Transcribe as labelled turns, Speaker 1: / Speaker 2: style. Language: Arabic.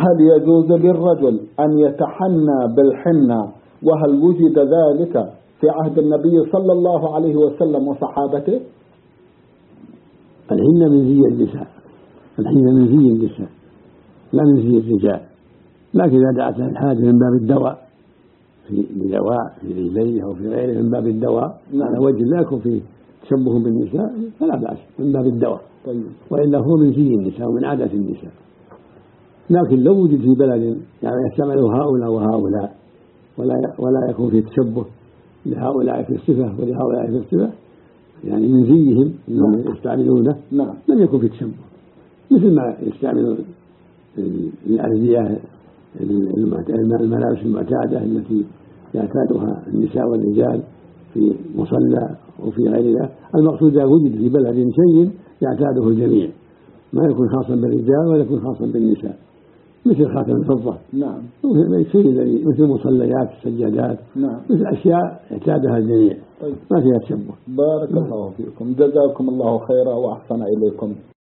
Speaker 1: هل يجوز للرجل أن يتحنى بالحنة، وهل وجد ذلك في عهد النبي صلى الله عليه وسلم وصحابته؟
Speaker 2: الحنة من زي النساء، الحنة من زي النساء لا من زي الرجال، لكن إذا دعت الحاجة من باب الدواء في رجليه أو في غيره من باب الدواء على وجه لا يكون فيه تشبه بالنساء فلا بأس من باب الدواء.
Speaker 1: طيب.
Speaker 2: وإلا هو من زي النساء ومن عادة النساء. لكن لو وجد في بلد يعني يستعمله هؤلاء وهؤلاء ولا يكون فيه تشبه لهؤلاء في الصفة ولهؤلاء في الصفة، يعني من زيهم انهم يستعملونه لم يكن في تشبه، مثل ما يستعمل الأردية الملابس المعتادة التي يعتادها النساء والرجال في مصلى وفي غيرها. المقصود إذا وجد في بلد شيء يعتاده الجميع ما يكون خاصا بالرجال ولا يكون خاصا بالنساء، مثل خاتم الفضة مثل مصليات السجادات مثل أشياء يعتادها الجميع ما فيها تشبه.
Speaker 1: بارك الله فيكم، جزاكم الله خيرا وأحسن إليكم.